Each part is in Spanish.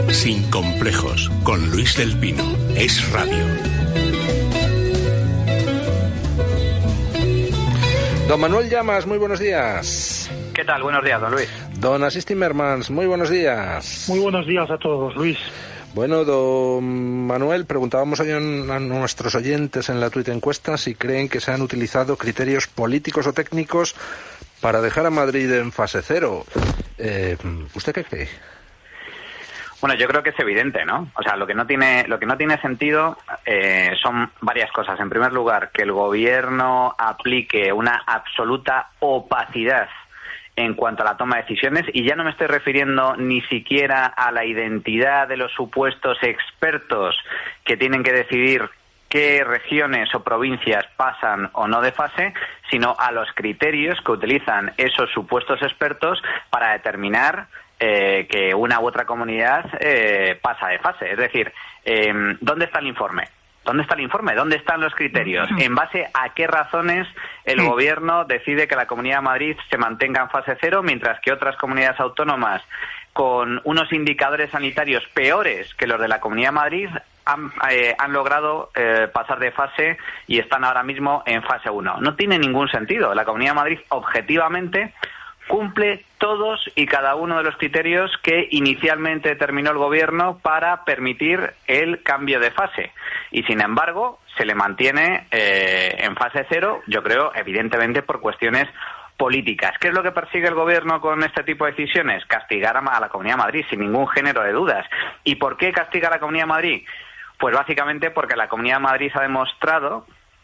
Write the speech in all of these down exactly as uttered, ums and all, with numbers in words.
Sin complejos, con Luis del Pino. Es Radio. Don Manuel Llamas, muy buenos días. ¿Qué tal? Buenos días, don Luis. Don Asís Timmermans, muy buenos días. Muy buenos días a todos, Luis. Bueno, don Manuel, preguntábamos hoy a nuestros oyentes en la Twitter encuesta si creen que se han utilizado criterios políticos o técnicos para dejar a Madrid en fase cero. Eh, ¿Usted qué cree? Bueno, yo creo que es evidente, ¿no? O sea, lo que no tiene, lo que no tiene sentido eh, son varias cosas. En primer lugar, que el gobierno aplique una absoluta opacidad en cuanto a la toma de decisiones, y ya no me estoy refiriendo ni siquiera a la identidad de los supuestos expertos que tienen que decidir qué regiones o provincias pasan o no de fase, sino a los criterios que utilizan esos supuestos expertos para determinar eh, que una u otra comunidad eh, pasa de fase. Es decir, eh, ¿dónde está el informe? ¿Dónde está el informe? ¿Dónde están los criterios? ¿En base a qué razones el gobierno decide que la Comunidad de Madrid se mantenga en fase cero, mientras que otras comunidades autónomas con unos indicadores sanitarios peores que los de la Comunidad de Madrid han, eh, han logrado eh, pasar de fase y están ahora mismo en fase uno? No tiene ningún sentido. La Comunidad de Madrid, objetivamente, cumple todos y cada uno de los criterios que inicialmente determinó el gobierno para permitir el cambio de fase. Y, sin embargo, se le mantiene eh, en fase cero, yo creo, evidentemente, por cuestiones políticas. ¿Qué es lo que persigue el gobierno con este tipo de decisiones? Castigar a la Comunidad de Madrid, sin ningún género de dudas. ¿Y por qué castiga a la Comunidad de Madrid? Pues básicamente porque la Comunidad de Madrid ha demostrado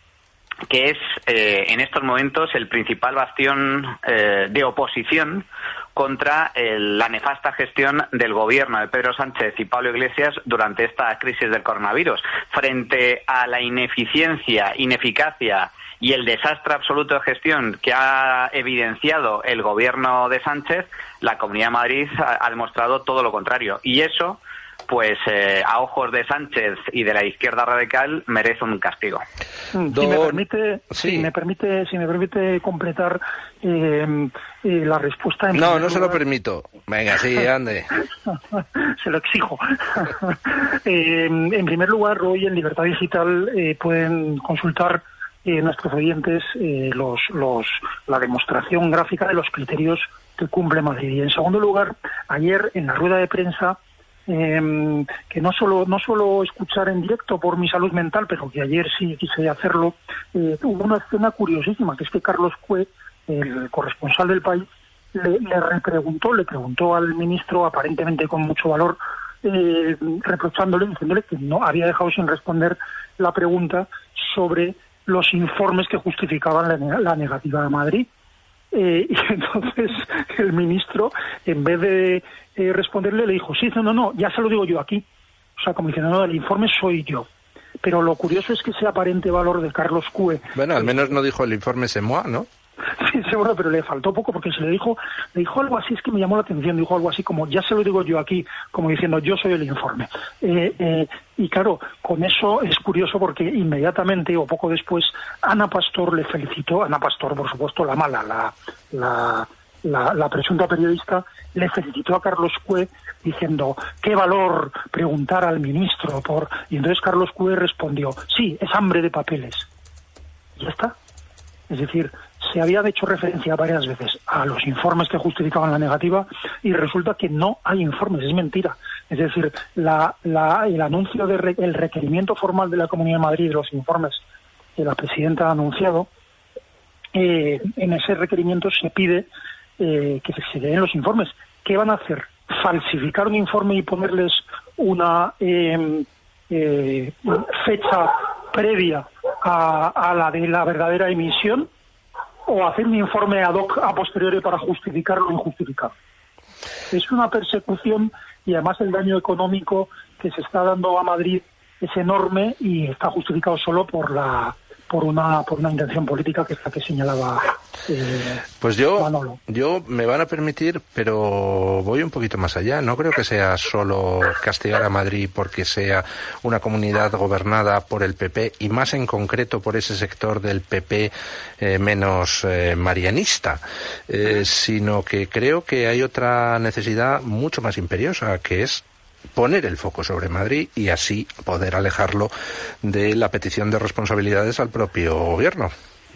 que es eh, en estos momentos el principal bastión eh, de oposición contra el, la nefasta gestión del gobierno de Pedro Sánchez y Pablo Iglesias durante esta crisis del coronavirus. Frente a la ineficiencia, ineficacia y el desastre absoluto de gestión que ha evidenciado el gobierno de Sánchez, la Comunidad de Madrid ha, ha demostrado todo lo contrario. Y eso, pues eh, a ojos de Sánchez y de la izquierda radical, merece un castigo. Si me permite, sí. si me permite, si me permite completar eh, eh, la respuesta. En no, no se lugar... lo permito. Venga, sí, ande. Se lo exijo. eh, en primer lugar, hoy en Libertad Digital eh, pueden consultar eh, nuestros oyentes eh, los, los, la demostración gráfica de los criterios que cumple Madrid. Y en segundo lugar, ayer en la rueda de prensa, Eh, que no solo no solo escuchar en directo por mi salud mental, pero que ayer sí quise hacerlo, eh, hubo una escena curiosísima, que es que Carlos Cue, el corresponsal del País, le, le repreguntó, le preguntó al ministro, aparentemente con mucho valor, eh, reprochándole, diciéndole que no había dejado sin responder la pregunta sobre los informes que justificaban la, la negativa de Madrid. Eh, y entonces el ministro, en vez de eh, responderle, le dijo, sí, no, no, no, ya se lo digo yo aquí. O sea, como diciendo, no, el informe soy yo. Pero lo curioso es que ese aparente valor de Carlos Cue... Bueno, al menos no dijo el informe c'est moi, ¿no? Sí, seguro, pero le faltó poco porque se le dijo, le dijo algo así, es que me llamó la atención, dijo algo así como, ya se lo digo yo aquí, como diciendo, yo soy el informe. Eh, eh, y claro, con eso es curioso porque inmediatamente o poco después Ana Pastor le felicitó, Ana Pastor, por supuesto, la mala, la, la, la, la presunta periodista, le felicitó a Carlos Cue diciendo, qué valor preguntar al ministro por... Y entonces Carlos Cue respondió, sí, es hambre de papeles. Y ya está. Es decir, se había hecho referencia varias veces a los informes que justificaban la negativa y resulta que no hay informes, es mentira. Es decir, la, la, el anuncio de re, el requerimiento formal de la Comunidad de Madrid de los informes que la presidenta ha anunciado, eh, en ese requerimiento se pide eh, que se den los informes. ¿Qué van a hacer? ¿Falsificar un informe y ponerles una eh, eh, fecha previa a, a la de la verdadera emisión, o hacer un informe ad hoc a posteriori para justificar lo injustificado? Es una persecución y además el daño económico que se está dando a Madrid es enorme y está justificado solo por la por una por una intención política que es la que señalaba eh, pues yo Manolo. Yo me van a permitir, pero voy un poquito más allá. No creo que sea solo castigar a Madrid porque sea una comunidad gobernada por el P P y más en concreto por ese sector del P P eh, menos eh, marianista, eh, sino que creo que hay otra necesidad mucho más imperiosa, que es poner el foco sobre Madrid y así poder alejarlo de la petición de responsabilidades al propio gobierno.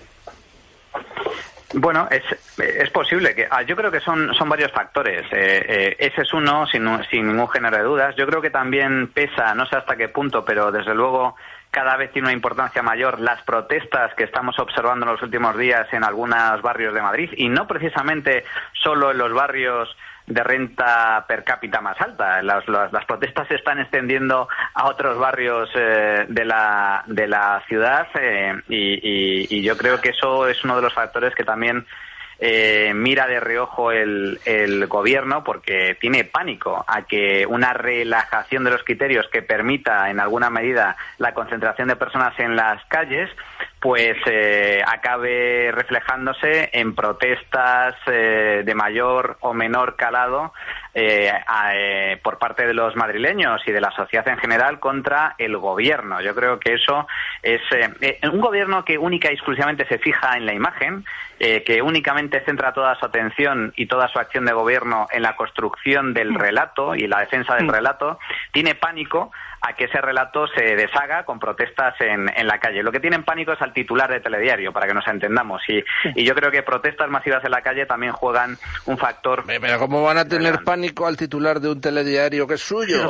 Bueno, es, es posible que yo creo que son son varios factores. Eh, eh, ese es uno, sin, sin ningún género de dudas. Yo creo que también pesa, no sé hasta qué punto, pero desde luego cada vez tiene una importancia mayor las protestas que estamos observando en los últimos días en algunos barrios de Madrid, y no precisamente solo en los barrios de renta per cápita más alta. Las, las, las protestas se están extendiendo a otros barrios eh, de la de la ciudad eh, y, y, y yo creo que eso es uno de los factores que también eh, mira de reojo el, el gobierno, porque tiene pánico a que una relajación de los criterios que permita en alguna medida la concentración de personas en las calles pues eh, acabe reflejándose en protestas eh, de mayor o menor calado eh, a, eh, por parte de los madrileños y de la sociedad en general contra el gobierno. Yo creo que eso es eh, un gobierno que única y exclusivamente se fija en la imagen, eh, que únicamente centra toda su atención y toda su acción de gobierno en la construcción del relato y la defensa del relato, tiene pánico a que ese relato se deshaga con protestas en, en la calle. Lo que tienen pánico es al titular de telediario, para que nos entendamos. Y, y yo creo que protestas masivas en la calle también juegan un factor... Pero ¿cómo van a tener pánico al titular de un telediario que es suyo?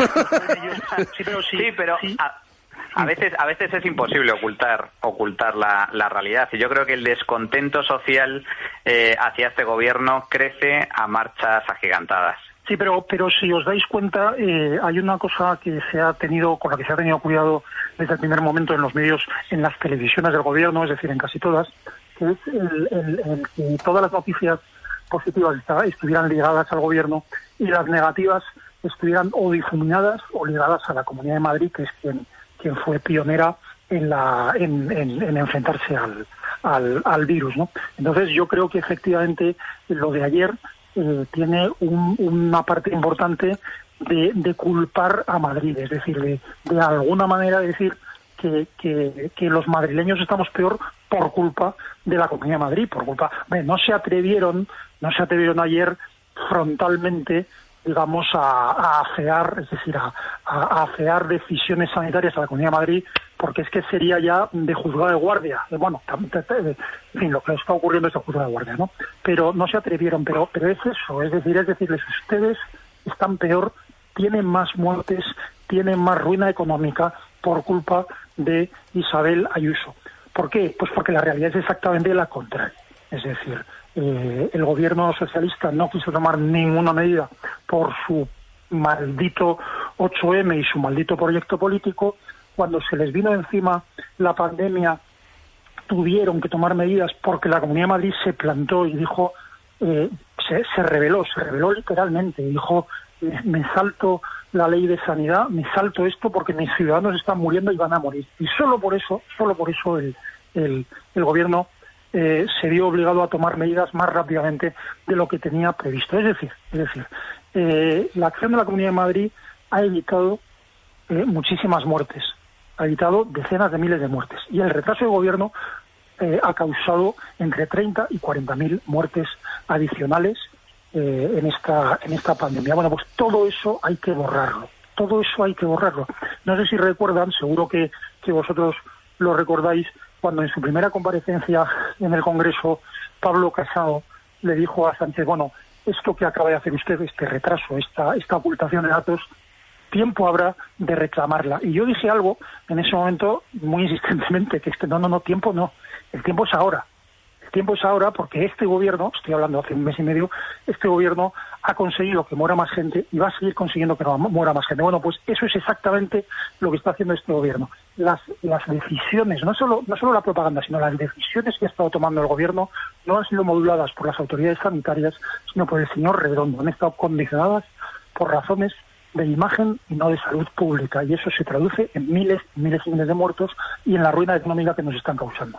Sí, pero, sí, sí, pero a, a veces a veces es imposible ocultar ocultar la, la realidad. Y yo creo que el descontento social eh, hacia este gobierno crece a marchas agigantadas. Sí, pero pero si os dais cuenta, eh, hay una cosa que se ha tenido, con la que se ha tenido cuidado desde el primer momento en los medios, en las televisiones del gobierno, es decir, en casi todas, que es el, el, el que todas las noticias positivas estuvieran ligadas al gobierno y las negativas estuvieran o difuminadas o ligadas a la Comunidad de Madrid, que es quien quien fue pionera en la en, en, en enfrentarse al, al al virus, ¿no? Entonces yo creo que efectivamente lo de ayer Eh, tiene un, una parte importante de, de culpar a Madrid, es decir, de, de alguna manera decir que, que, que los madrileños estamos peor por culpa de la Comunidad de Madrid, por culpa, bueno, no se atrevieron, no se atrevieron ayer frontalmente, digamos, a, a afear, es decir, a, a afear decisiones sanitarias a la Comunidad de Madrid, porque es que sería ya de juzgado de guardia. Bueno, en fin, lo que está ocurriendo es de juzgado de guardia, ¿no? Pero no se atrevieron, pero pero es eso, es decir, es decirles, ustedes están peor, tienen más muertes, tienen más ruina económica por culpa de Isabel Ayuso. ¿Por qué? Pues porque la realidad es exactamente la contraria. Es decir, eh, el gobierno socialista no quiso tomar ninguna medida por su maldito ocho eme y su maldito proyecto político. Cuando se les vino encima la pandemia, tuvieron que tomar medidas porque la Comunidad de Madrid se plantó y dijo, eh, se, se rebeló, se rebeló literalmente, dijo, eh, me salto la ley de sanidad, me salto esto porque mis ciudadanos están muriendo y van a morir. Y solo por eso, solo por eso el, el, el gobierno eh, se vio obligado a tomar medidas más rápidamente de lo que tenía previsto. Es decir, es decir, eh, la acción de la Comunidad de Madrid ha evitado eh, muchísimas muertes. Ha evitado decenas de miles de muertes. Y el retraso del gobierno eh, ha causado entre treinta y cuarenta mil muertes adicionales eh, en esta en esta pandemia. Bueno, pues todo eso hay que borrarlo. Todo eso hay que borrarlo. No sé si recuerdan, seguro que, que vosotros lo recordáis, cuando en su primera comparecencia en el Congreso, Pablo Casado le dijo a Sánchez, bueno, esto que acaba de hacer usted, este retraso, esta, esta ocultación de datos, tiempo habrá de reclamarla. Y yo dije algo en ese momento muy insistentemente, que este no, no, no, tiempo no, el tiempo es ahora. El tiempo es ahora porque este gobierno, estoy hablando hace un mes y medio, este gobierno ha conseguido que muera más gente y va a seguir consiguiendo que no muera más gente. Bueno, pues eso es exactamente lo que está haciendo este gobierno. Las, las decisiones, no solo, no solo la propaganda, sino las decisiones que ha estado tomando el gobierno no han sido moduladas por las autoridades sanitarias, sino por el señor Redondo. Han estado condicionadas por razones de imagen y no de salud pública, y eso se traduce en miles y miles y miles de muertos y en la ruina económica que nos están causando.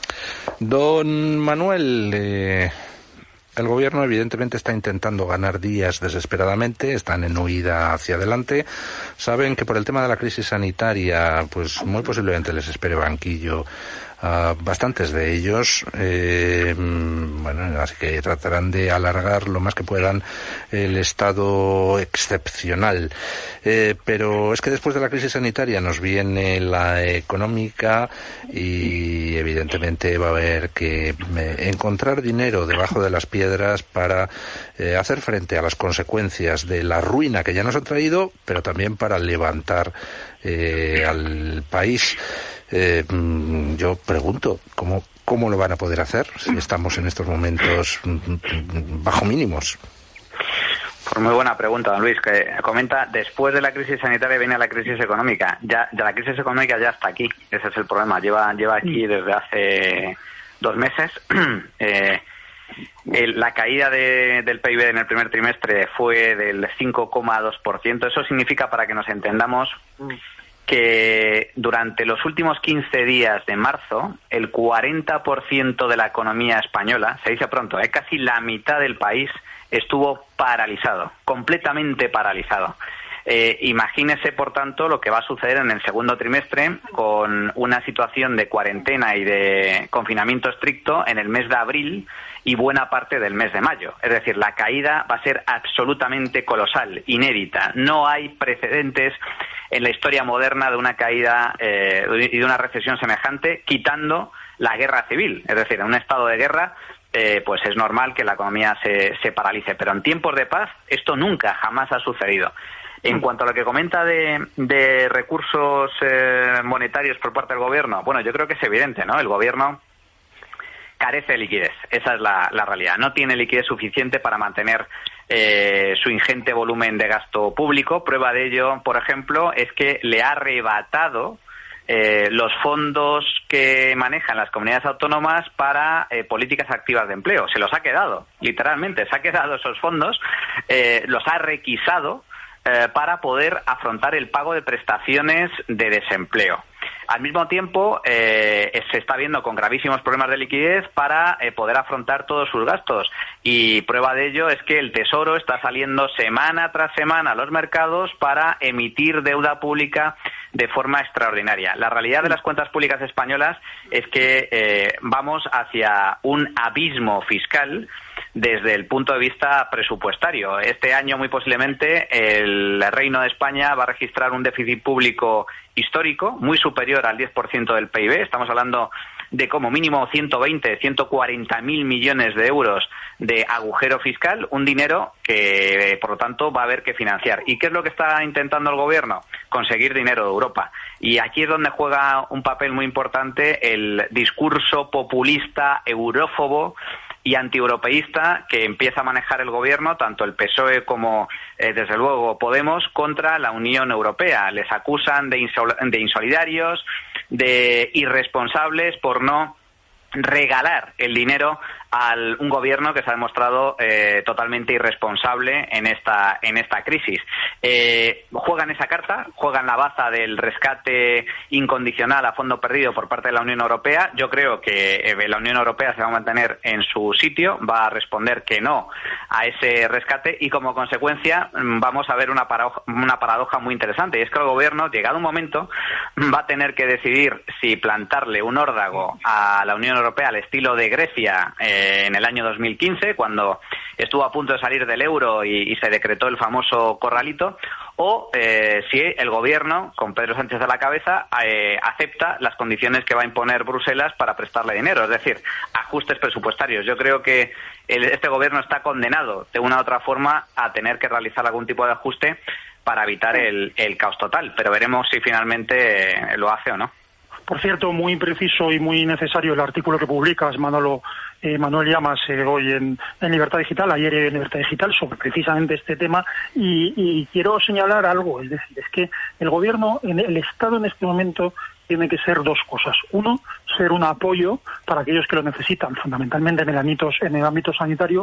Don Manuel, eh, el gobierno evidentemente está intentando ganar días desesperadamente, están en huida hacia adelante, saben que por el tema de la crisis sanitaria, pues muy posiblemente les espere banquillo a bastantes de ellos, eh, bueno, así que tratarán de alargar lo más que puedan el estado excepcional. Eh, pero es que después de la crisis sanitaria nos viene la económica y evidentemente va a haber que encontrar dinero debajo de las piedras para eh, hacer frente a las consecuencias de la ruina que ya nos ha traído, pero también para levantar eh, al país. Eh, yo pregunto, ¿cómo, ¿cómo lo van a poder hacer si estamos en estos momentos bajo mínimos? Pues muy buena pregunta, don Luis, que comenta, después de la crisis sanitaria viene la crisis económica. Ya, ya la crisis económica ya está aquí, ese es el problema, lleva, lleva aquí desde hace dos meses. eh, el, la caída de, del P I B en el primer trimestre fue del cinco coma dos por ciento, eso significa, para que nos entendamos, que durante los últimos quince días de marzo, el cuarenta por ciento de la economía española, se dice pronto, ¿eh? casi la mitad del país estuvo paralizado, completamente paralizado. Eh, imagínese, por tanto, lo que va a suceder en el segundo trimestre con una situación de cuarentena y de confinamiento estricto en el mes de abril y buena parte del mes de mayo. Es decir, la caída va a ser absolutamente colosal, inédita. No hay precedentes en la historia moderna de una caída eh, y de una recesión semejante, quitando la guerra civil. Es decir, en un estado de guerra, eh, pues es normal que la economía se, se paralice. Pero en tiempos de paz, esto nunca, jamás ha sucedido. En cuanto a lo que comenta de, de recursos eh, monetarios por parte del gobierno, bueno, yo creo que es evidente, ¿no? El gobierno carece de liquidez, esa es la, la realidad. No tiene liquidez suficiente para mantener eh, su ingente volumen de gasto público. Prueba de ello, por ejemplo, es que le ha arrebatado eh, los fondos que manejan las comunidades autónomas para eh, políticas activas de empleo. Se los ha quedado, literalmente, se ha quedado esos fondos, eh, los ha requisado eh, para poder afrontar el pago de prestaciones de desempleo. Al mismo tiempo, eh, se está viendo con gravísimos problemas de liquidez para eh, poder afrontar todos sus gastos. Y prueba de ello es que el Tesoro está saliendo semana tras semana a los mercados para emitir deuda pública de forma extraordinaria. La realidad de las cuentas públicas españolas es que eh, vamos hacia un abismo fiscal desde el punto de vista presupuestario. Este año, muy posiblemente, el Reino de España va a registrar un déficit público histórico muy superior al diez por ciento del P I B. Estamos hablando de como mínimo ciento veinte, ciento cuarenta mil millones de euros de agujero fiscal, un dinero que, por lo tanto, va a haber que financiar. ¿Y qué es lo que está intentando el gobierno? Conseguir dinero de Europa. Y aquí es donde juega un papel muy importante el discurso populista, eurófobo y antieuropeísta que empieza a manejar el gobierno, tanto el P S O E como, eh, desde luego, Podemos, contra la Unión Europea. Les acusan de, insol- de insolidarios, de irresponsables por no regalar el dinero a un gobierno que se ha demostrado eh, totalmente irresponsable en esta en esta crisis. Eh, juegan esa carta, juegan la baza del rescate incondicional a fondo perdido por parte de la Unión Europea. Yo creo que eh, la Unión Europea se va a mantener en su sitio, va a responder que no a ese rescate y, como consecuencia, vamos a ver una paradoja, una paradoja muy interesante, y es que el gobierno, llegado un momento, va a tener que decidir si plantarle un órdago a la Unión Europea al estilo de Grecia eh, en el año dos mil quince, cuando estuvo a punto de salir del euro y, y se decretó el famoso corralito, o eh, si el gobierno, con Pedro Sánchez a la cabeza, eh, acepta las condiciones que va a imponer Bruselas para prestarle dinero, es decir, ajustes presupuestarios. Yo creo que el, este gobierno está condenado, de una u otra forma, a tener que realizar algún tipo de ajuste para evitar el, el caos total, pero veremos si finalmente eh, lo hace o no. Por cierto, muy preciso y muy necesario el artículo que publicas, Manolo, eh, Manuel Llamas, eh, hoy en, en Libertad Digital, ayer en Libertad Digital, sobre precisamente este tema. Y, y quiero señalar algo, es decir, es que el gobierno, en el Estado en este momento, tiene que ser dos cosas. Uno, ser un apoyo para aquellos que lo necesitan, fundamentalmente en el ámbito, en el ámbito sanitario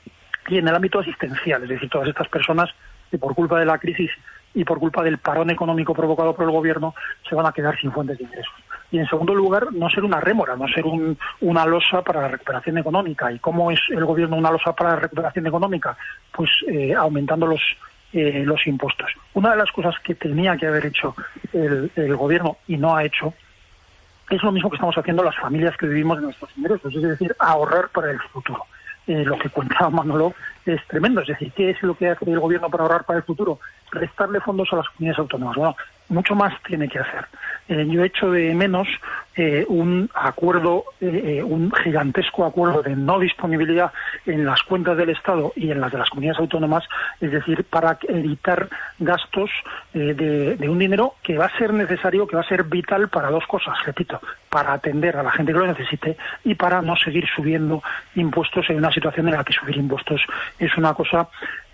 y en el ámbito asistencial, es decir, todas estas personas que por culpa de la crisis y por culpa del parón económico provocado por el gobierno se van a quedar sin fuentes de ingresos. Y en segundo lugar, no ser una rémora, no ser un, una losa para la recuperación económica. ¿Y cómo es el gobierno una losa para la recuperación económica? Pues eh, aumentando los eh, los impuestos. Una de las cosas que tenía que haber hecho el, el gobierno y no ha hecho es lo mismo que estamos haciendo las familias que vivimos de nuestros ingresos, es decir, ahorrar para el futuro. Eh, lo que cuenta Manolo es tremendo, es decir, ¿qué es lo que hace el gobierno para ahorrar para el futuro? Restarle fondos a las comunidades autónomas. Bueno, mucho más tiene que hacer. Eh, yo echo de menos eh, un acuerdo, eh, un gigantesco acuerdo de no disponibilidad en las cuentas del Estado y en las de las comunidades autónomas, es decir, para evitar gastos eh, de, de un dinero que va a ser necesario, que va a ser vital para dos cosas, repito, para atender a la gente que lo necesite y para no seguir subiendo impuestos en una situación en la que subir impuestos es una cosa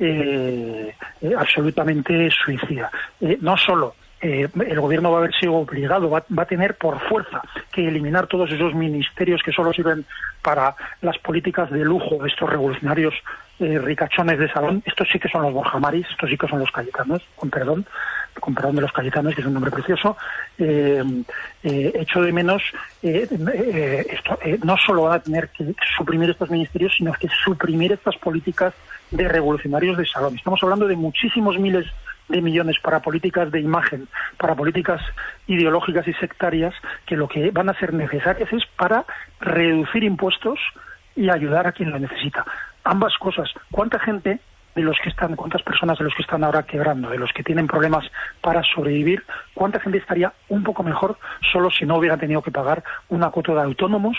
eh, eh, absolutamente suicida. Eh, no solo Eh, el gobierno va a haber sido obligado, va, va a tener por fuerza que eliminar todos esos ministerios que solo sirven para las políticas de lujo de estos revolucionarios eh, ricachones de salón. Estos sí que son los Borja Maris, estos sí que son los Cayetanos, con perdón, con perdón de los Cayetanos, que es un nombre precioso. Eh, eh, echo de menos, eh, eh, esto, eh, no solo van a tener que suprimir estos ministerios, sino que suprimir estas políticas de revolucionarios de salón. Estamos hablando de muchísimos miles de millones para políticas de imagen, para políticas ideológicas y sectarias, que lo que van a ser necesarias es para reducir impuestos y ayudar a quien lo necesita. Ambas cosas. ¿Cuánta gente de los que están, cuántas personas de los que están ahora quebrando, de los que tienen problemas para sobrevivir, cuánta gente estaría un poco mejor solo si no hubiera tenido que pagar una cuota de autónomos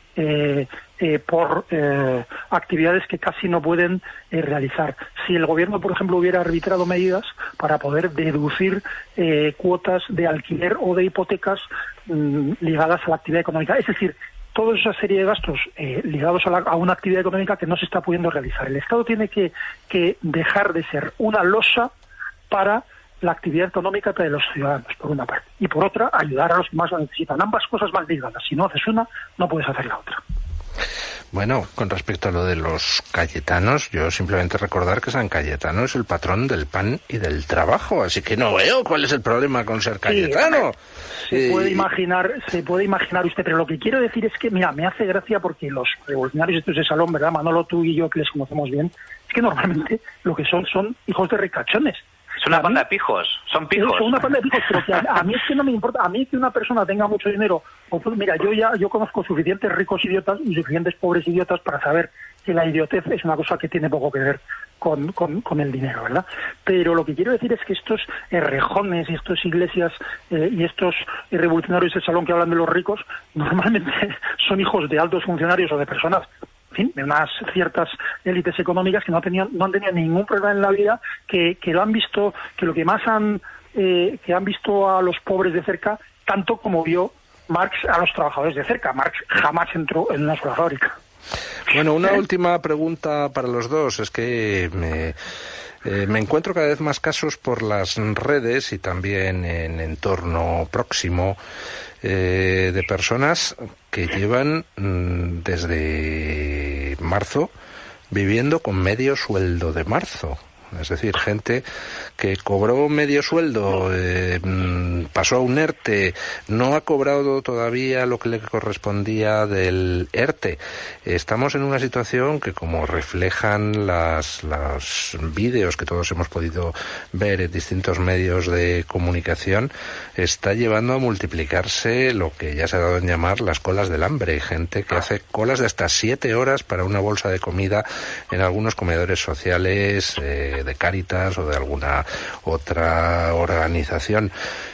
Eh, eh, por eh, actividades que casi no pueden eh, realizar? Si el gobierno, por ejemplo, hubiera arbitrado medidas para poder deducir eh, cuotas de alquiler o de hipotecas mmm, ligadas a la actividad económica, es decir, toda esa serie de gastos eh, ligados a, la, a una actividad económica que no se está pudiendo realizar. El Estado tiene que, que dejar de ser una losa para la actividad económica de los ciudadanos, por una parte, y por otra, ayudar a los que más lo necesitan. Ambas cosas van ligadas. Si no haces una, no puedes hacer la otra. Bueno, con respecto a lo de los Cayetanos, yo simplemente recordar que San Cayetano es el patrón del pan y del trabajo, así que no veo cuál es el problema con ser Cayetano. Sí, se eh, puede imaginar, se puede imaginar usted, pero lo que quiero decir es que, mira, me hace gracia porque los revolucionarios estos de salón, ¿verdad, Manolo, tú y yo, que les conocemos bien, es que normalmente lo que son son hijos de ricachones. Es una panda de pijos, son pijos. Son una panda de pijos, pero que a, a mí es que no me importa. A mí que una persona tenga mucho dinero, o, mira, yo ya yo conozco suficientes ricos idiotas y suficientes pobres idiotas para saber que la idiotez es una cosa que tiene poco que ver con, con, con el dinero, ¿verdad? Pero lo que quiero decir es que estos rejones y estos iglesias eh, y estos revolucionarios del salón que hablan de los ricos, normalmente son hijos de altos funcionarios o de personas, en fin, de unas ciertas élites económicas que no tenían, no han tenido ningún problema en la vida, que, que lo han visto, que lo que más han, eh, que han visto a los pobres de cerca, tanto como vio Marx a los trabajadores de cerca. Marx jamás entró en una sola fábrica. Bueno, una última pregunta para los dos. Es que me, eh, me encuentro cada vez más casos por las redes y también en entorno próximo eh, de personas que llevan mmm, desde marzo viviendo con medio sueldo de marzo. Es decir, gente que cobró medio sueldo, eh, pasó a un ERTE, no ha cobrado todavía lo que le correspondía del ERTE. Estamos en una situación que, como reflejan las, los vídeos que todos hemos podido ver en distintos medios de comunicación, está llevando a multiplicarse lo que ya se ha dado en llamar las colas del hambre. Gente que hace colas de hasta siete horas para una bolsa de comida en algunos comedores sociales, eh, de Cáritas o de alguna otra organización.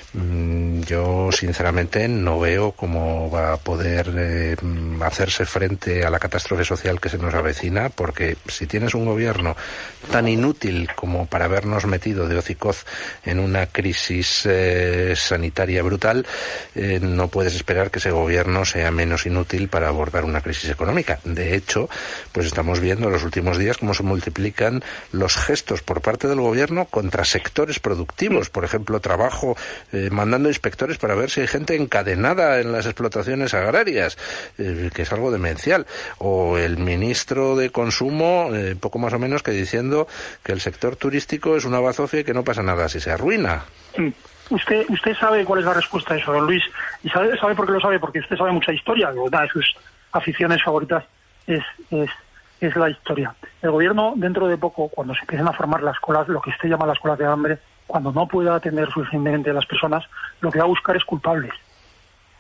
Yo sinceramente no veo cómo va a poder eh, hacerse frente a la catástrofe social que se nos avecina, porque si tienes un gobierno tan inútil como para habernos metido de hocicoz en una crisis eh, sanitaria brutal, eh, no puedes esperar que ese gobierno sea menos inútil para abordar una crisis económica. De hecho, pues estamos viendo en los últimos días cómo se multiplican los gestos por parte del gobierno contra sectores productivos, por ejemplo, trabajo, eh, mandando inspectores para ver si hay gente encadenada en las explotaciones agrarias, eh, que es algo demencial, o el ministro de Consumo, eh, poco más o menos que diciendo que el sector turístico es una bazofia y que no pasa nada si se arruina. Sí. Usted usted sabe cuál es la respuesta a eso, don Luis, y sabe, sabe por qué lo sabe, porque usted sabe mucha historia. Una de sus aficiones favoritas es, es, es la historia. El gobierno, dentro de poco, cuando se empiecen a formar las colas, lo que usted llama las colas de hambre, cuando no pueda atender suficientemente a las personas, lo que va a buscar es culpables.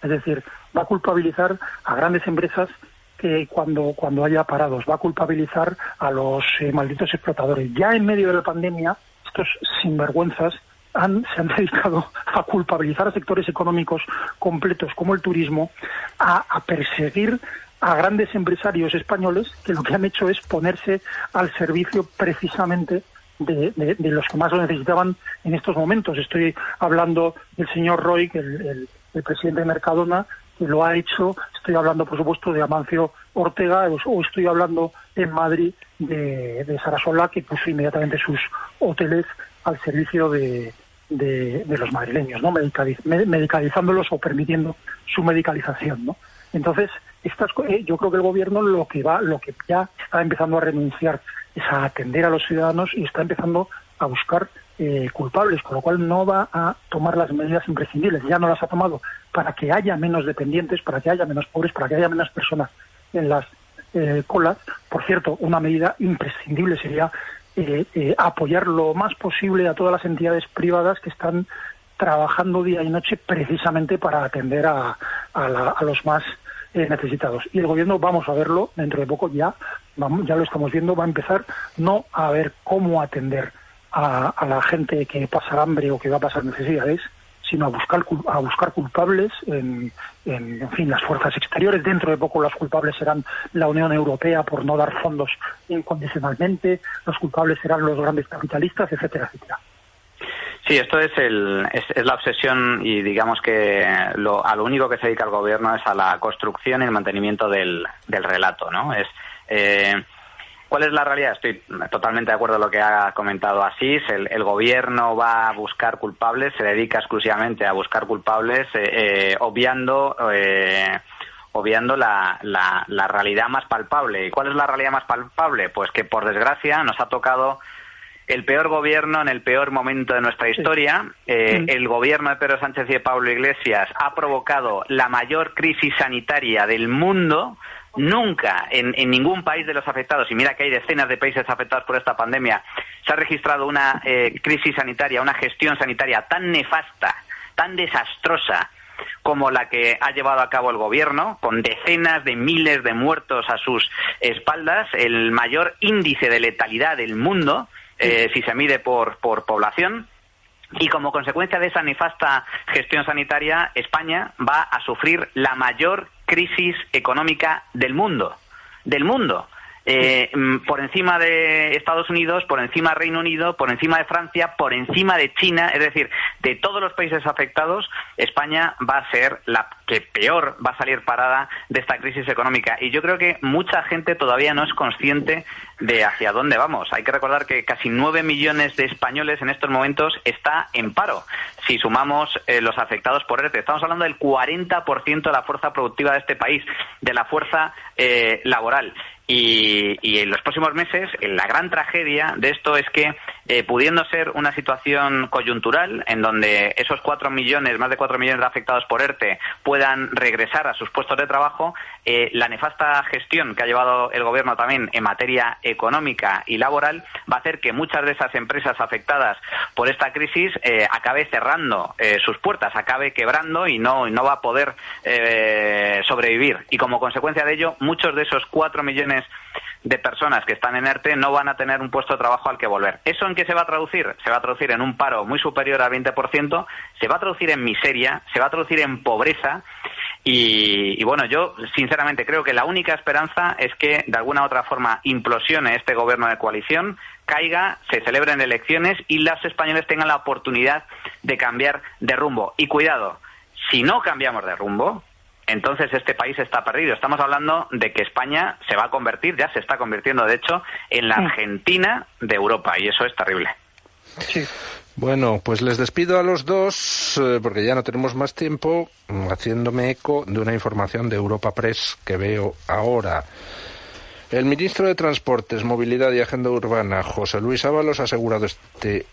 Es decir, va a culpabilizar a grandes empresas que cuando, cuando haya parados, va a culpabilizar a los eh, malditos explotadores. Ya en medio de la pandemia, estos sinvergüenzas han, se han dedicado a culpabilizar a sectores económicos completos como el turismo, a, a perseguir a grandes empresarios españoles que lo que han hecho es ponerse al servicio precisamente de, de, de los que más lo necesitaban en estos momentos. Estoy hablando del señor Roy, que el, el, el presidente de Mercadona, que lo ha hecho. Estoy hablando, por supuesto, de Amancio Ortega, o estoy hablando en Madrid de, de Sarasola, que puso inmediatamente sus hoteles al servicio de, de, de los madrileños, ¿no? Medicaliz, medicalizándolos o permitiendo su medicalización, ¿no? Entonces, estas, eh, yo creo que el gobierno lo que va, lo que ya está empezando a renunciar es a atender a los ciudadanos y está empezando a buscar eh, culpables, con lo cual no va a tomar las medidas imprescindibles. Ya no las ha tomado para que haya menos dependientes, para que haya menos pobres, para que haya menos personas en las eh, colas. Por cierto, una medida imprescindible sería eh, eh, apoyar lo más posible a todas las entidades privadas que están trabajando día y noche precisamente para atender a, a, la, a los más eh, necesitados. Y el gobierno, vamos a verlo dentro de poco, ya vamos, ya lo estamos viendo, va a empezar no a ver cómo atender a, a la gente que pasa hambre o que va a pasar necesidades, sino a buscar a buscar culpables en, en, en fin, las fuerzas exteriores. Dentro de poco los culpables serán la Unión Europea por no dar fondos incondicionalmente, los culpables serán los grandes capitalistas, etcétera, etcétera. Sí, esto es, el, es, es la obsesión y digamos que lo, a lo único que se dedica el gobierno es a la construcción y el mantenimiento del, del relato, ¿no? Es eh, ¿cuál es la realidad? Estoy totalmente de acuerdo con lo que ha comentado Asís. El, el gobierno va a buscar culpables, se dedica exclusivamente a buscar culpables, eh, eh, obviando eh, obviando la, la, la realidad más palpable. ¿Y cuál es la realidad más palpable? Pues que por desgracia nos ha tocado el peor gobierno en el peor momento de nuestra historia. Eh, sí. El gobierno de Pedro Sánchez y de Pablo Iglesias ha provocado la mayor crisis sanitaria del mundo. Nunca en, en ningún país de los afectados, y mira que hay decenas de países afectados por esta pandemia, se ha registrado una eh, crisis sanitaria, una gestión sanitaria tan nefasta, tan desastrosa como la que ha llevado a cabo el gobierno, con decenas de miles de muertos a sus espaldas, el mayor índice de letalidad del mundo, eh, si se mide por, por población. Y como consecuencia de esa nefasta gestión sanitaria, España va a sufrir la mayor crisis económica del mundo, del mundo. Eh, por encima de Estados Unidos, por encima de Reino Unido, por encima de Francia, por encima de China, es decir, de todos los países afectados, España va a ser la que peor va a salir parada de esta crisis económica. Y yo creo que mucha gente todavía no es consciente de hacia dónde vamos. Hay que recordar que casi nueve millones de españoles en estos momentos está en paro, si sumamos eh, los afectados por ERTE. Estamos hablando del cuarenta por ciento de la fuerza productiva de este país, de la fuerza eh, laboral. Y, y en los próximos meses, la gran tragedia de esto es que, eh, pudiendo ser una situación coyuntural, en donde esos cuatro millones, más de cuatro millones de afectados por ERTE puedan regresar a sus puestos de trabajo, eh, la nefasta gestión que ha llevado el gobierno también en materia económica y laboral va a hacer que muchas de esas empresas afectadas por esta crisis eh, acabe cerrando eh, sus puertas, acabe quebrando y no, y no va a poder eh, sobrevivir. Y como consecuencia de ello, muchos de esos cuatro millones de personas que están en ERTE no van a tener un puesto de trabajo al que volver. ¿Eso en qué se va a traducir? Se va a traducir en un paro muy superior al veinte por ciento, se va a traducir en miseria, se va a traducir en pobreza y, y bueno, yo sinceramente creo que la única esperanza es que de alguna u otra forma implosione este gobierno de coalición, caiga, se celebren elecciones y los españoles tengan la oportunidad de cambiar de rumbo. Y cuidado, si no cambiamos de rumbo, entonces este país está perdido. Estamos hablando de que España se va a convertir, ya se está convirtiendo de hecho, en la Argentina de Europa, y eso es terrible. Sí. Bueno, pues les despido a los dos, eh, porque ya no tenemos más tiempo, haciéndome eco de una información de Europa Press que veo ahora. El ministro de Transportes, Movilidad y Agenda Urbana, José Luis Ábalos, ha asegurado este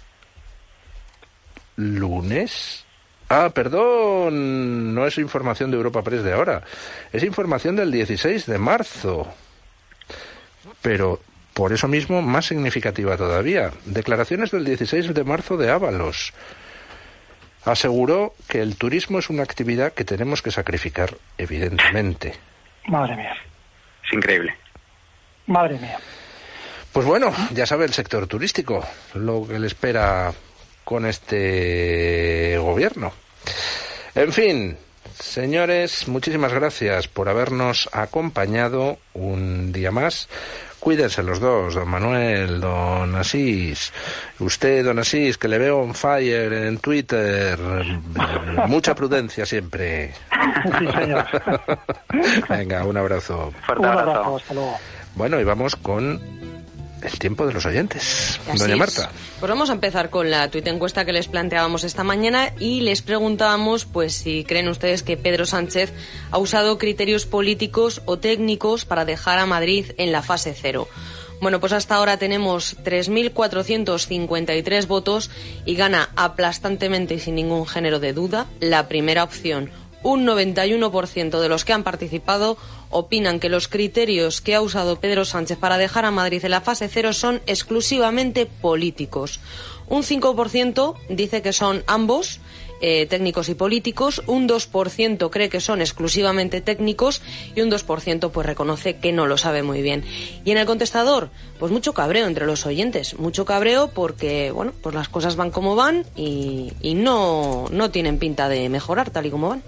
lunes... Ah, perdón, no es información de Europa Press de ahora, es información del dieciséis de marzo. Pero por eso mismo más significativa todavía. Declaraciones del dieciséis de marzo de Ábalos. aseguró que el turismo es una actividad que tenemos que sacrificar, evidentemente. Madre mía. Es increíble. Madre mía. Pues bueno, ya sabe el sector turístico lo que le espera con este gobierno. En fin, señores, muchísimas gracias por habernos acompañado un día más. Cuídense los dos, don Manuel, don Asís. Usted, don Asís, que le veo on fire en Twitter. Mucha prudencia siempre. Sí, señor. Venga, un abrazo. Fuerte Un abrazo. abrazo, hasta luego. Bueno, y vamos con el tiempo de los oyentes. Así Doña es. Marta. Pues vamos a empezar con la tuit encuesta que les planteábamos esta mañana y les preguntábamos pues si creen ustedes que Pedro Sánchez ha usado criterios políticos o técnicos para dejar a Madrid en la fase cero. Bueno, pues hasta ahora tenemos tres mil cuatrocientos cincuenta y tres votos y gana aplastantemente y sin ningún género de duda la primera opción. Un noventa y uno por ciento de los que han participado opinan que los criterios que ha usado Pedro Sánchez para dejar a Madrid en la fase cero son exclusivamente políticos. Un cinco por ciento dice que son ambos, eh, técnicos y políticos. Un dos por ciento cree que son exclusivamente técnicos y un dos por ciento pues reconoce que no lo sabe muy bien. Y en el contestador, pues mucho cabreo entre los oyentes. Mucho cabreo porque, bueno, pues las cosas van como van y, y no, no tienen pinta de mejorar tal y como van.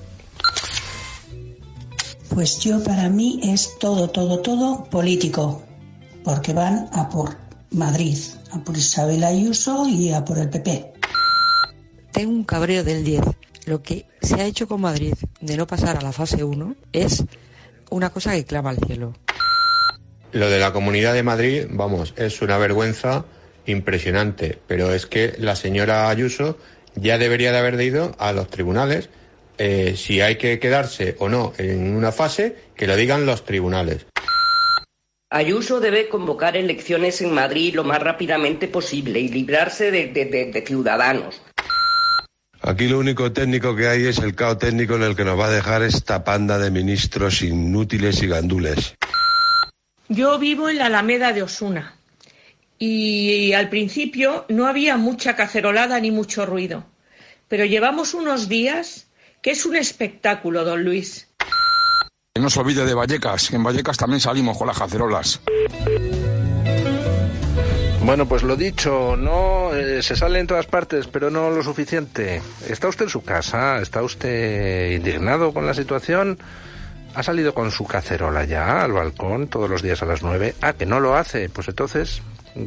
Pues yo, para mí, es todo, todo, todo político, porque van a por Madrid, a por Isabel Ayuso y a por el P P. Tengo un cabreo del diez. Lo que se ha hecho con Madrid de no pasar a la fase uno es una cosa que clama al cielo. Lo de la Comunidad de Madrid, vamos, es una vergüenza impresionante, pero es que la señora Ayuso ya debería de haber ido a los tribunales. Eh, si hay que quedarse o no en una fase, que lo digan los tribunales. Ayuso debe convocar elecciones en Madrid lo más rápidamente posible y librarse de, de, de, de Ciudadanos. Aquí lo único técnico que hay es el caos técnico en el que nos va a dejar esta panda de ministros inútiles y gandules. Yo vivo en la Alameda de Osuna y al principio no había mucha cacerolada ni mucho ruido, pero llevamos unos días que es un espectáculo, don Luis. No se olvide de Vallecas, que en Vallecas también salimos con las cacerolas. Bueno, pues lo dicho, no eh, se sale en todas partes, pero no lo suficiente. ¿Está usted en su casa? ¿Está usted indignado con la situación? ¿Ha salido con su cacerola ya al balcón todos los días a las nueve? Ah, que no lo hace. Pues entonces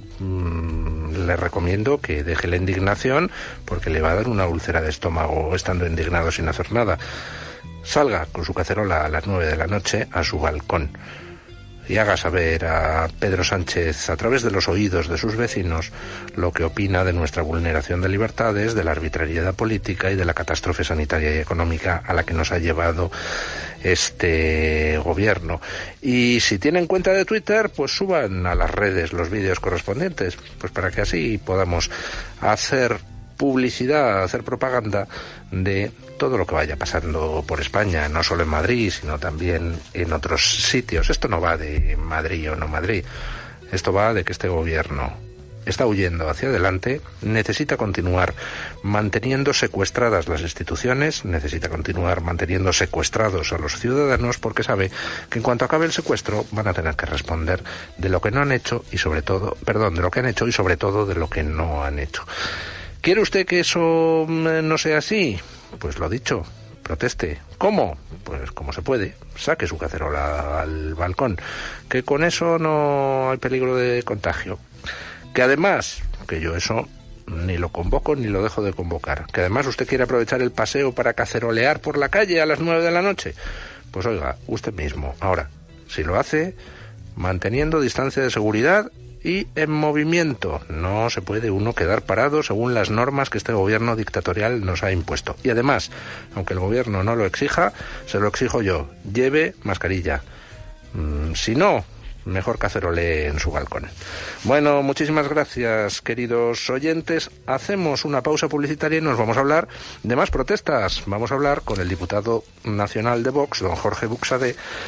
mmm, le recomiendo que deje la indignación porque le va a dar una úlcera de estómago estando indignado sin hacer nada. Salga con su cacerola a las nueve de la noche a su balcón y haga saber a Pedro Sánchez a través de los oídos de sus vecinos lo que opina de nuestra vulneración de libertades, de la arbitrariedad política y de la catástrofe sanitaria y económica a la que nos ha llevado este gobierno. Y si tienen cuenta de Twitter, pues suban a las redes los vídeos correspondientes, pues para que así podamos hacer publicidad, hacer propaganda de todo lo que vaya pasando por España, no solo en Madrid, sino también en otros sitios. Esto no va de Madrid o no Madrid, esto va de que este gobierno está huyendo hacia adelante, necesita continuar manteniendo secuestradas las instituciones, necesita continuar manteniendo secuestrados a los ciudadanos, porque sabe que en cuanto acabe el secuestro van a tener que responder de lo que no han hecho y sobre todo, perdón, de lo que han hecho y sobre todo de lo que no han hecho. ¿Quiere usted que eso no sea así? Pues lo dicho, proteste. ¿Cómo? Pues como se puede, saque su cacerola al balcón, que con eso no hay peligro de contagio. Que además, que yo eso ni lo convoco ni lo dejo de convocar, que además usted quiere aprovechar el paseo para cacerolear por la calle a las nueve de la noche, pues oiga, usted mismo. Ahora, si lo hace, manteniendo distancia de seguridad y en movimiento. No se puede uno quedar parado según las normas que este gobierno dictatorial nos ha impuesto. Y además, aunque el gobierno no lo exija, se lo exijo yo. Lleve mascarilla. Mm, si no, mejor cacerolee en su balcón. Bueno, muchísimas gracias, queridos oyentes. Hacemos una pausa publicitaria y nos vamos a hablar de más protestas. Vamos a hablar con el diputado nacional de Vox, don Jorge Buxadé,